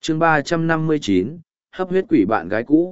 chương 359, hấp huyết quỷ bạn gái cũ,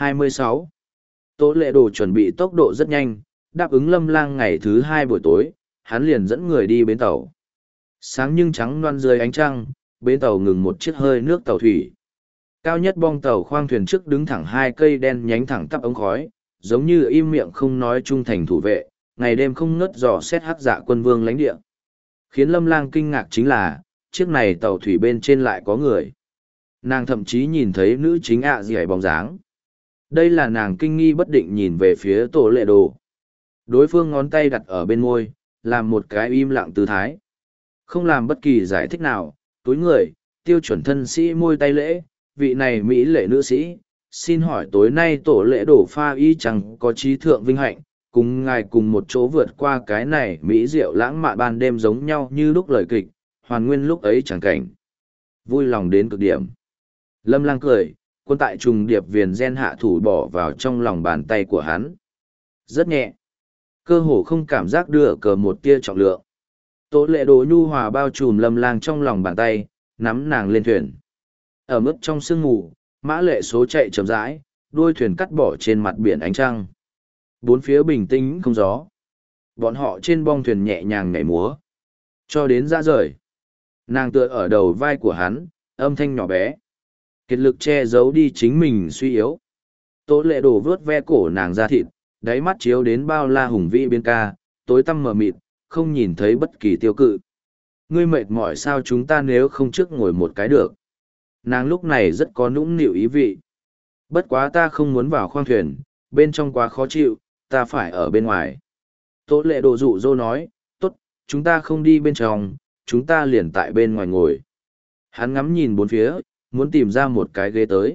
26. Tố Lệ Đồ chuẩn bị tốc độ rất nhanh, đáp ứng Lâm Lang ngày thứ 2 buổi tối, hắn liền dẫn người đi bến tàu. Sáng nhưng trắng loan dưới ánh trăng, bến tàu ngừng một chiếc hơi nước tàu thủy. Cao nhất bong tàu khoang thuyền trước đứng thẳng hai cây đen nhánh thẳng tắp ống khói, giống như im miệng không nói trung thành thủ vệ, ngày đêm không ngớt dò xét hắc dạ quân vương lãnh địa. Khiến Lâm Lang kinh ngạc chính là, chiếc này tàu thủy bên trên lại có người. Nàng thậm chí nhìn thấy nữ chính dì bóng dáng. Đây là nàng kinh nghi bất định nhìn về phía Tố Lệ Đồ. Đối phương ngón tay đặt ở bên môi, làm một cái im lặng tư thái. Không làm bất kỳ giải thích nào, túi người, tiêu chuẩn thân sĩ môi tay lễ, vị này mỹ lệ nữ sĩ, xin hỏi tối nay Tổ Lệ Đồ pha y chẳng có trí thượng vinh hạnh, cùng ngài cùng một chỗ vượt qua cái này mỹ diệu lãng mạn ban đêm giống nhau như lúc lời kịch, hoàn nguyên lúc ấy chẳng cảnh. Vui lòng đến cực điểm. Lâm Lang cười, quân tại trùng điệp viền gen hạ thủ bỏ vào trong lòng bàn tay của hắn. Rất nhẹ. Cơ hồ không cảm giác đưa cờ một tia trọng lượng. Tố Lệ Đồ nhu hòa bao trùm Lâm Lang trong lòng bàn tay, nắm nàng lên thuyền. Ở mức trong sương mù, mã lệ số chạy chậm rãi, đuôi thuyền cắt bỏ trên mặt biển ánh trăng. Bốn phía bình tĩnh không gió. Bọn họ trên bong thuyền nhẹ nhàng nhảy múa. Cho đến ra rời. Nàng tựa ở đầu vai của hắn, âm thanh nhỏ bé. Kiệt lực che giấu đi chính mình suy yếu. Tố Lệ Đồ vướt ve cổ nàng ra thịt, đáy mắt chiếu đến bao la hùng vĩ biên ca, tối tăm mờ mịt, không nhìn thấy bất kỳ tiêu cự. Ngươi mệt mỏi sao chúng ta nếu không trước ngồi một cái được. Nàng lúc này rất có nũng nịu ý vị. Bất quá ta không muốn vào khoang thuyền, bên trong quá khó chịu, ta phải ở bên ngoài. Tố Lệ Đồ dụ dỗ nói, tốt, chúng ta không đi bên trong, chúng ta liền tại bên ngoài ngồi. Hắn ngắm nhìn bốn phía, muốn tìm ra một cái ghế tới.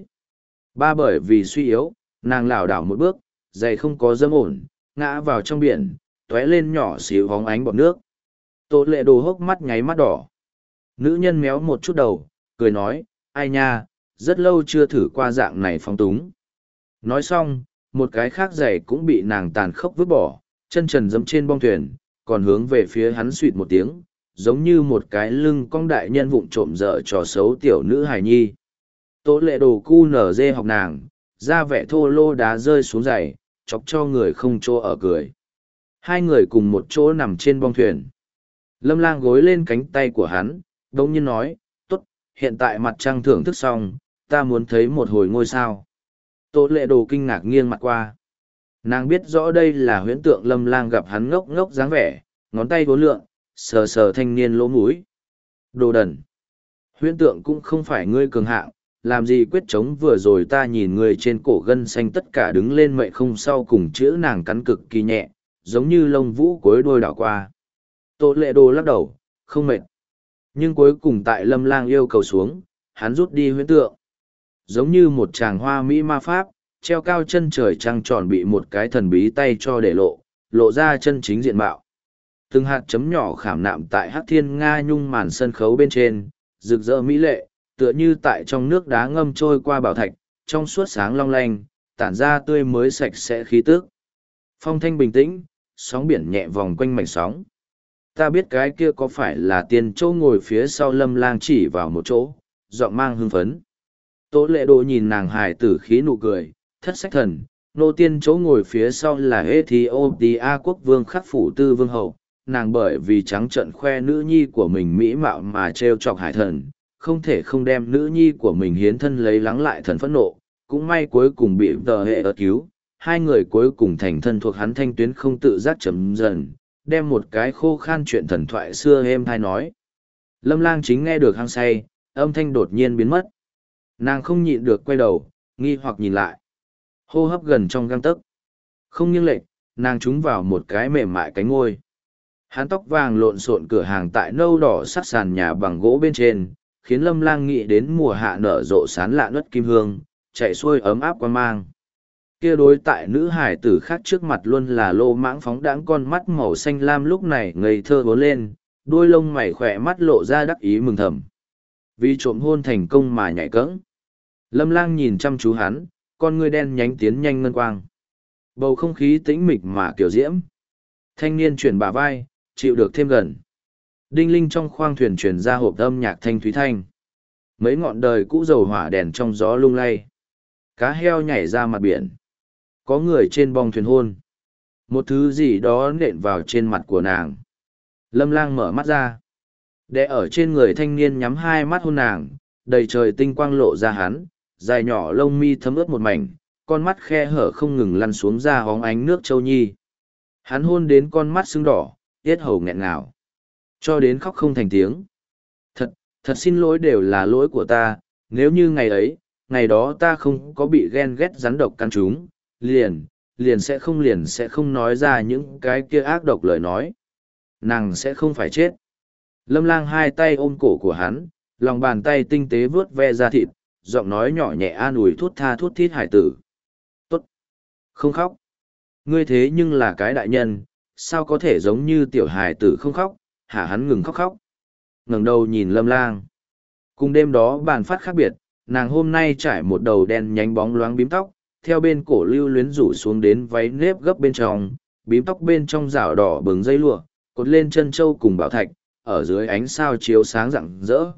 Bởi vì suy yếu, nàng lảo đảo một bước, giày không có dâm ổn, ngã vào trong biển, tóe lên nhỏ xíu hóng ánh bọt nước. Tố Lệ Đồ hốc mắt nháy mắt đỏ. Nữ nhân méo một chút đầu, cười nói, ai nha, rất lâu chưa thử qua dạng này phóng túng. Nói xong, một cái khác giày cũng bị nàng tàn khốc vứt bỏ, chân trần dẫm trên bong thuyền, còn hướng về phía hắn suýt một tiếng, giống như một cái lưng cong đại nhân vụng trộm dở trò xấu tiểu nữ hài nhi. Tố Lệ Đồ cu nở dê học nàng, ra vẻ thô lô đá rơi xuống giày, chọc cho người không chỗ ở cười. Hai người cùng một chỗ nằm trên bong thuyền. Lâm Lang gối lên cánh tay của hắn, đông nhiên nói, tốt, hiện tại mặt trăng thưởng thức xong, ta muốn thấy một hồi ngôi sao. Tố Lệ Đồ kinh ngạc nghiêng mặt qua. Nàng biết rõ đây là huyễn tượng. Lâm Lang gặp hắn ngốc ngốc dáng vẻ, ngón tay vốn lượn, sờ sờ thanh niên lỗ mũi. Đồ đần. Huyễn tượng cũng không phải ngươi cường hạng, làm gì quyết chống vừa rồi ta nhìn người trên cổ gân xanh tất cả đứng lên mệnh không sau cùng chữ nàng cắn cực kỳ nhẹ, giống như lông vũ cuối đôi đảo qua. Tố Lệ Đồ lắc đầu, không mệt. Nhưng cuối cùng tại Lâm Lang yêu cầu xuống, hắn rút đi huyễn tượng. Giống như một chàng hoa mỹ ma pháp, treo cao chân trời trăng tròn bị một cái thần bí tay cho để lộ ra chân chính diện mạo. Từng hạt chấm nhỏ khảm nạm tại hắc thiên nga nhung màn sân khấu bên trên, rực rỡ mỹ lệ, tựa như tại trong nước đá ngâm trôi qua bảo thạch, trong suốt sáng long lanh, tản ra tươi mới sạch sẽ khí tức. Phong thanh bình tĩnh, sóng biển nhẹ vòng quanh mảnh sóng. Ta biết cái kia có phải là tiền châu ngồi phía sau Lâm Lang chỉ vào một chỗ, giọng mang hưng phấn. Tố Lệ Đồ nhìn nàng hài tử khí nụ cười, thất sách thần, nô tiên chỗ ngồi phía sau là Ethiopia quốc vương Khắc Phủ Tư Vương Hậu, nàng bởi vì trắng trợn khoe nữ nhi của mình mỹ mạo mà trêu chọc hải thần, không thể không đem nữ nhi của mình hiến thân lấy lắng lại thần phẫn nộ, cũng may cuối cùng bị tờ hệ ớt cứu, hai người cuối cùng thành thân thuộc hắn thanh tuyến không tự giác chấm dần, đem một cái khô khan chuyện thần thoại xưa êm hay nói. Lâm Lang chính nghe được hăng say, âm thanh đột nhiên biến mất. Nàng không nhịn được quay đầu, nghi hoặc nhìn lại. Hô hấp gần trong gang tấc. Không nghiêng lệch, nàng trúng vào một cái mềm mại cánh ngôi. Hắn tóc vàng lộn xộn cửa hàng tại nâu đỏ sắc sàn nhà bằng gỗ bên trên, khiến Lâm Lang nghĩ đến mùa hạ nở rộ sán lạ nất kim hương, chạy xuôi ấm áp quan mang. Kia đối tại nữ hải tử khác trước mặt luôn là lô mãng phóng đãng con mắt màu xanh lam lúc này ngây thơ vốn lên, đôi lông mày khỏe mắt lộ ra đắc ý mừng thầm. Vì trộm hôn thành công mà nhảy cẫng. Lâm Lang nhìn chăm chú hắn, con ngươi đen nhánh tiến nhanh ngân quang. Bầu không khí tĩnh mịch mà kiểu diễm. Thanh niên chuyển bả vai, chịu được thêm gần. Đinh linh trong khoang thuyền truyền ra hộp âm nhạc thanh thúy thanh. Mấy ngọn đời cũ dầu hỏa đèn trong gió lung lay. Cá heo nhảy ra mặt biển. Có người trên bong thuyền hôn. Một thứ gì đó nện vào trên mặt của nàng. Lâm Lang mở mắt ra. Đè ở trên người thanh niên nhắm hai mắt hôn nàng, đầy trời tinh quang lộ ra hắn, dài nhỏ lông mi thấm ướt một mảnh, con mắt khe hở không ngừng lăn xuống ra hóng ánh nước châu nhi. Hắn hôn đến con mắt sưng đỏ, yết hầu nghẹn ngào. Cho đến khóc không thành tiếng. Thật xin lỗi, đều là lỗi của ta, nếu như ngày ấy, ngày đó ta không có bị ghen ghét rắn độc căn chúng, liền sẽ không nói ra những cái kia ác độc lời nói. Nàng sẽ không phải chết. Lâm Lang hai tay ôm cổ của hắn, lòng bàn tay tinh tế vuốt ve da thịt, giọng nói nhỏ nhẹ an ủi thút tha thút thít hải tử. Tốt. Không khóc. Ngươi thế nhưng là cái đại nhân, sao có thể giống như tiểu hải tử không khóc, hả? Hắn ngừng khóc. Ngẩng đầu nhìn Lâm Lang. Cùng đêm đó bàn phát khác biệt, nàng hôm nay trải một đầu đen nhánh bóng loáng bím tóc, theo bên cổ lưu luyến rủ xuống đến váy nếp gấp bên trong, bím tóc bên trong rảo đỏ bừng dây lụa, cột lên chân châu cùng bảo thạch, ở dưới ánh sao chiếu sáng rạng rỡ.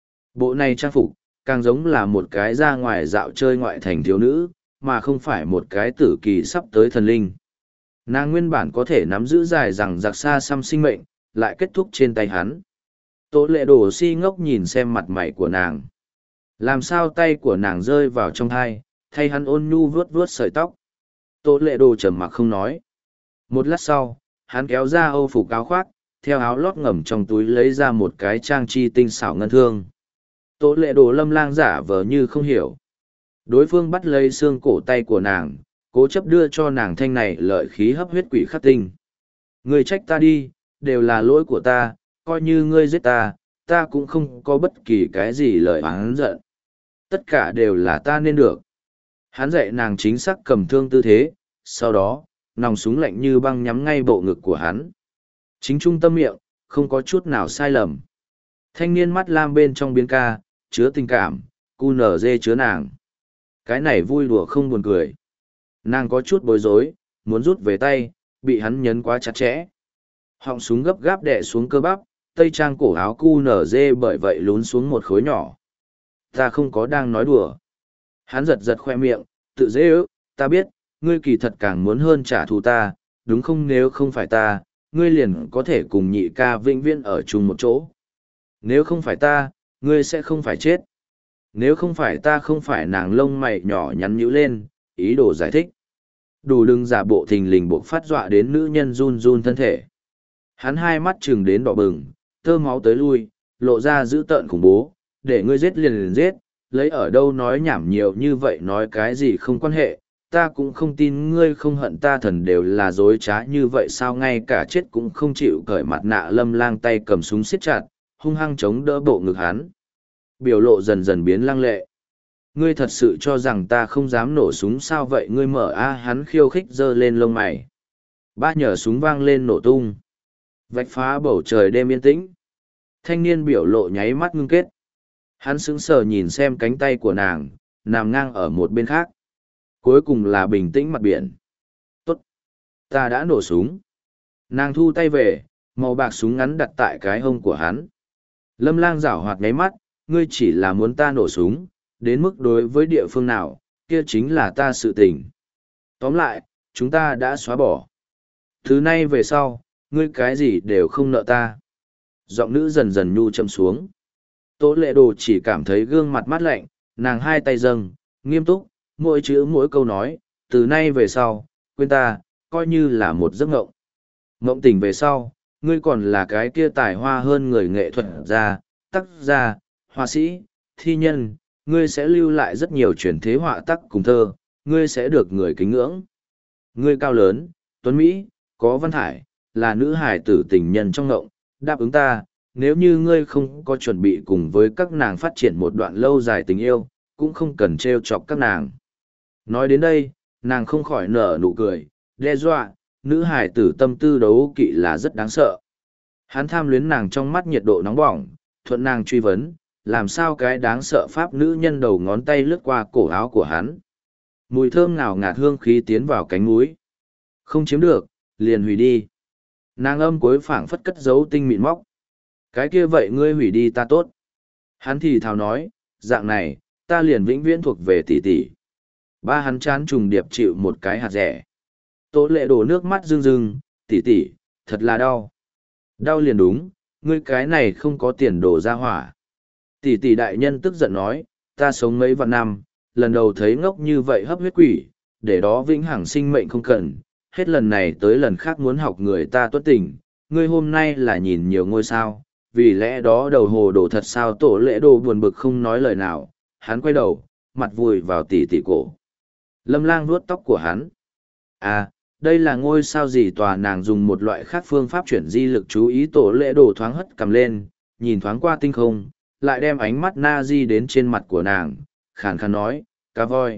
Bộ này trang phục, càng giống là một cái ra ngoài dạo chơi ngoại thành thiếu nữ, mà không phải một cái tử kỳ sắp tới thần linh. Nàng nguyên bản có thể nắm giữ dài rằng giặc xa xăm sinh mệnh, lại kết thúc trên tay hắn. Tố Lệ Đồ si ngốc nhìn xem mặt mày của nàng. Làm sao tay của nàng rơi vào trong thai, thay hắn ôn nhu vuốt vuốt sợi tóc. Tố Lệ Đồ trầm mặc không nói. Một lát sau, hắn kéo ra âu phục áo khoác, theo áo lót ngầm trong túi lấy ra một cái trang chi tinh xảo ngân thương. Tố Lệ Đồ Lâm Lang giả vờ như không hiểu. Đối phương bắt lấy xương cổ tay của nàng, cố chấp đưa cho nàng thanh này lợi khí hấp huyết quỷ khắc tinh. Ngươi trách ta đi, đều là lỗi của ta, coi như ngươi giết ta, ta cũng không có bất kỳ cái gì lời oán giận. Tất cả đều là ta nên được. Hắn dạy nàng chính xác cầm thương tư thế, sau đó, nòng súng lạnh như băng nhắm ngay bộ ngực của hắn. Chính trung tâm miệng, không có chút nào sai lầm. Thanh niên mắt lam bên trong biến ca, chứa tình cảm, cu nở dê chứa nàng. Cái này vui đùa không buồn cười. Nàng có chút bối rối, muốn rút về tay, bị hắn nhấn quá chặt chẽ. Họng súng gấp gáp đè xuống cơ bắp, tây trang cổ áo cu nở dê bởi vậy lún xuống một khối nhỏ. Ta không có đang nói đùa. Hắn giật giật khoe miệng, tự dễ ước, ta biết, ngươi kỳ thật càng muốn hơn trả thù ta, đúng không? Nếu không phải ta, ngươi liền có thể cùng nhị ca vĩnh viễn ở chung một chỗ. Nếu không phải ta, ngươi sẽ không phải chết. Nếu không phải ta, không phải. Nàng lông mày nhỏ nhắn nhíu lên, ý đồ giải thích. Đủ đừng giả bộ thình lình buộc phát dọa đến nữ nhân run run thân thể. Hắn hai mắt trừng đến đỏ bừng, tơ máu tới lui, lộ ra dữ tợn khủng bố, để ngươi giết liền giết, lấy ở đâu nói nhảm nhiều như vậy, nói cái gì không quan hệ, ta cũng không tin ngươi không hận ta. Thần đều là dối trá như vậy sao? Ngay cả chết cũng không chịu cởi mặt nạ. Lâm Lang tay cầm súng siết chặt, hung hăng chống đỡ bộ ngực hắn. Biểu lộ dần dần biến lăng lệ. Ngươi thật sự cho rằng ta không dám nổ súng sao? Vậy ngươi mở a. Hắn khiêu khích giơ lên lông mày. Ba nhờ súng vang lên nổ tung, vạch phá bầu trời đêm yên tĩnh. Thanh niên biểu lộ nháy mắt ngưng kết. Hắn sững sờ nhìn xem cánh tay của nàng, nằm ngang ở một bên khác. Cuối cùng là bình tĩnh mặt biển. Tốt. Ta đã nổ súng. Nàng thu tay về, màu bạc súng ngắn đặt tại cái hông của hắn. Lâm Lang giảo hoạt nháy mắt, ngươi chỉ là muốn ta nổ súng, đến mức đối với địa phương nào, kia chính là ta sự tình. Tóm lại, chúng ta đã xóa bỏ. Thứ nay về sau, ngươi cái gì đều không nợ ta. Giọng nữ dần dần nhu châm xuống. Tố Lệ Đồ chỉ cảm thấy gương mặt mát lạnh, nàng hai tay dâng, nghiêm túc, mỗi chữ mỗi câu nói, từ nay về sau, quên ta, coi như là một giấc ngộng. Ngộng tỉnh về sau, ngươi còn là cái kia tài hoa hơn người nghệ thuật gia, tác gia, họa sĩ, thi nhân, ngươi sẽ lưu lại rất nhiều truyền thế họa tác cùng thơ, ngươi sẽ được người kính ngưỡng. Ngươi cao lớn, tuấn Mỹ, có văn thải, là nữ hài tử tình nhân trong ngộng, đáp ứng ta, nếu như ngươi không có chuẩn bị cùng với các nàng phát triển một đoạn lâu dài tình yêu, cũng không cần trêu chọc các nàng. Nói đến đây, nàng không khỏi nở nụ cười, đe dọa, nữ hài tử tâm tư đấu kỵ là rất đáng sợ. Hắn tham luyến nàng trong mắt nhiệt độ nóng bỏng, thuận nàng truy vấn, làm sao cái đáng sợ pháp nữ nhân đầu ngón tay lướt qua cổ áo của hắn. Mùi thơm ngào ngạt hương khí tiến vào cánh mũi. Không chiếm được, liền hủy đi. Nàng âm cuối phảng phất cất giấu tinh mịn móc. Cái kia vậy ngươi hủy đi ta tốt. Hắn thì thào nói, Dạng này, ta liền vĩnh viễn thuộc về tỷ tỷ. Ba hắn chán trùng điệp chịu một cái hạt rẻ. Tố lệ đổ nước mắt rưng rưng, tỷ tỷ, thật là đau. Đau liền đúng, ngươi cái này không có tiền đổ ra hỏa. Tỷ tỷ đại nhân tức giận nói, ta sống mấy vạn năm, lần đầu thấy ngốc như vậy hấp huyết quỷ, để đó vĩnh hằng sinh mệnh không cần, hết lần này tới lần khác muốn học người ta tuất tình, ngươi hôm nay là nhìn nhiều ngôi sao, vì lẽ đó đầu hồ đổ thật sao. Tổ lễ đồ buồn bực không nói lời nào, hắn quay đầu, mặt vùi vào tỷ tỷ cổ. Lâm Lang vuốt tóc của hắn. À, đây là ngôi sao gì tòa? Nàng dùng một loại khác phương pháp chuyển di lực chú ý. Tổ lễ đồ thoáng hất cầm lên, nhìn thoáng qua tinh không, lại đem ánh mắt na di đến trên mặt của nàng, khàn khàn nói, cá voi.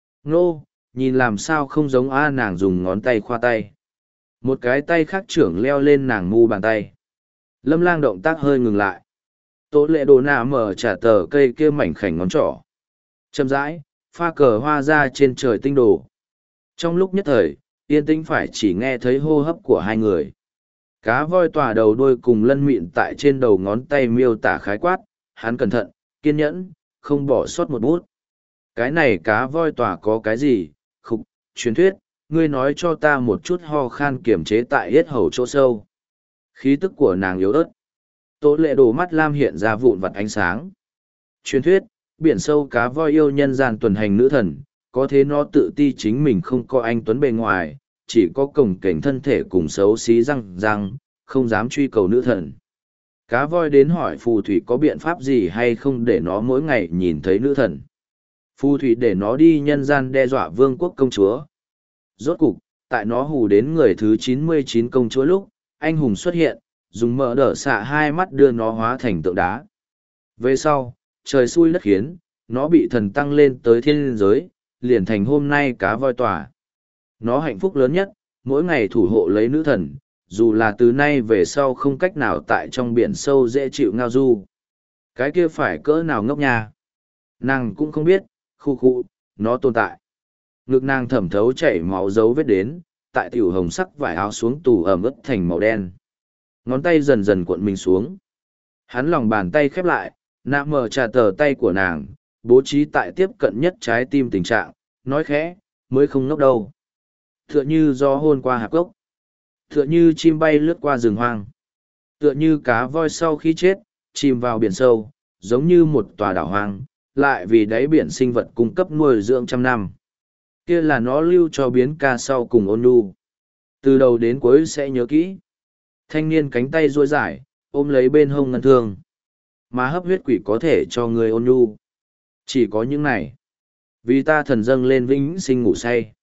Nô, nhìn làm sao không giống a. Nàng dùng ngón tay khoa tay. Một cái tay khác trưởng leo lên nàng mu bàn tay. Lâm Lang động tác hơi ngừng lại. Tổ lệ đồ nạ mở trả tờ cây kia mảnh khảnh ngón trỏ. Chậm rãi, pha cờ hoa ra trên trời tinh đồ. Trong lúc nhất thời, yên tĩnh phải chỉ nghe thấy hô hấp của hai người. Cá voi tỏa đầu đuôi cùng lân mịn tại trên đầu ngón tay miêu tả khái quát, hắn cẩn thận, kiên nhẫn, không bỏ sót một bút. Cái này cá voi tỏa có cái gì? Khục, truyền thuyết, ngươi nói cho ta một chút. Ho khan kiềm chế tại yết hầu chỗ sâu. Khí tức của nàng yếu ớt. Tố lệ đồ mắt lam hiện ra vụn vặt ánh sáng. Truyền thuyết, biển sâu cá voi yêu nhân gian tuần hành nữ thần, có thế nó tự ti chính mình không có anh tuấn bề ngoài, chỉ có cổng cảnh thân thể cùng xấu xí răng răng, không dám truy cầu nữ thần. Cá voi đến hỏi phù thủy có biện pháp gì hay không để nó mỗi ngày nhìn thấy nữ thần. Phù thủy để nó đi nhân gian đe dọa vương quốc công chúa. Rốt cục, tại nó hù đến người thứ 99 công chúa lúc, anh hùng xuất hiện, dùng mỡ đỡ xạ hai mắt đưa nó hóa thành tượng đá. Về sau, trời xui đất khiến, nó bị thần tăng lên tới thiên giới, liền thành hôm nay cá voi tỏa. Nó hạnh phúc lớn nhất, mỗi ngày thủ hộ lấy nữ thần, dù là từ nay về sau không cách nào tại trong biển sâu dễ chịu ngao du. Cái kia phải cỡ nào ngốc nha. Nàng cũng không biết, khu, nó tồn tại. Ngực nàng thẩm thấu chảy máu dấu vết đến, tại tiểu hồng sắc vải áo xuống tù ẩm ướt thành màu đen. Ngón tay dần dần cuộn mình xuống. Hắn lòng bàn tay khép lại, nạ mở trà tờ tay của nàng, bố trí tại tiếp cận nhất trái tim tình trạng, nói khẽ, mới không ngốc đâu. Tựa như gió hôn qua hạp gốc. Tựa như chim bay lướt qua rừng hoang. Tựa như cá voi sau khi chết, chìm vào biển sâu, giống như một tòa đảo hoang, lại vì đáy biển sinh vật cung cấp nuôi dưỡng trăm năm. Kia là nó lưu cho biến ca sau cùng ôn nhu. Từ đầu đến cuối sẽ nhớ kỹ. Thanh niên cánh tay duỗi dài, ôm lấy bên hông ngân thương. Mà hấp huyết quỷ có thể cho người ôn nhu. Chỉ có những này. Vì ta thần dâng lên vĩnh sinh ngủ say.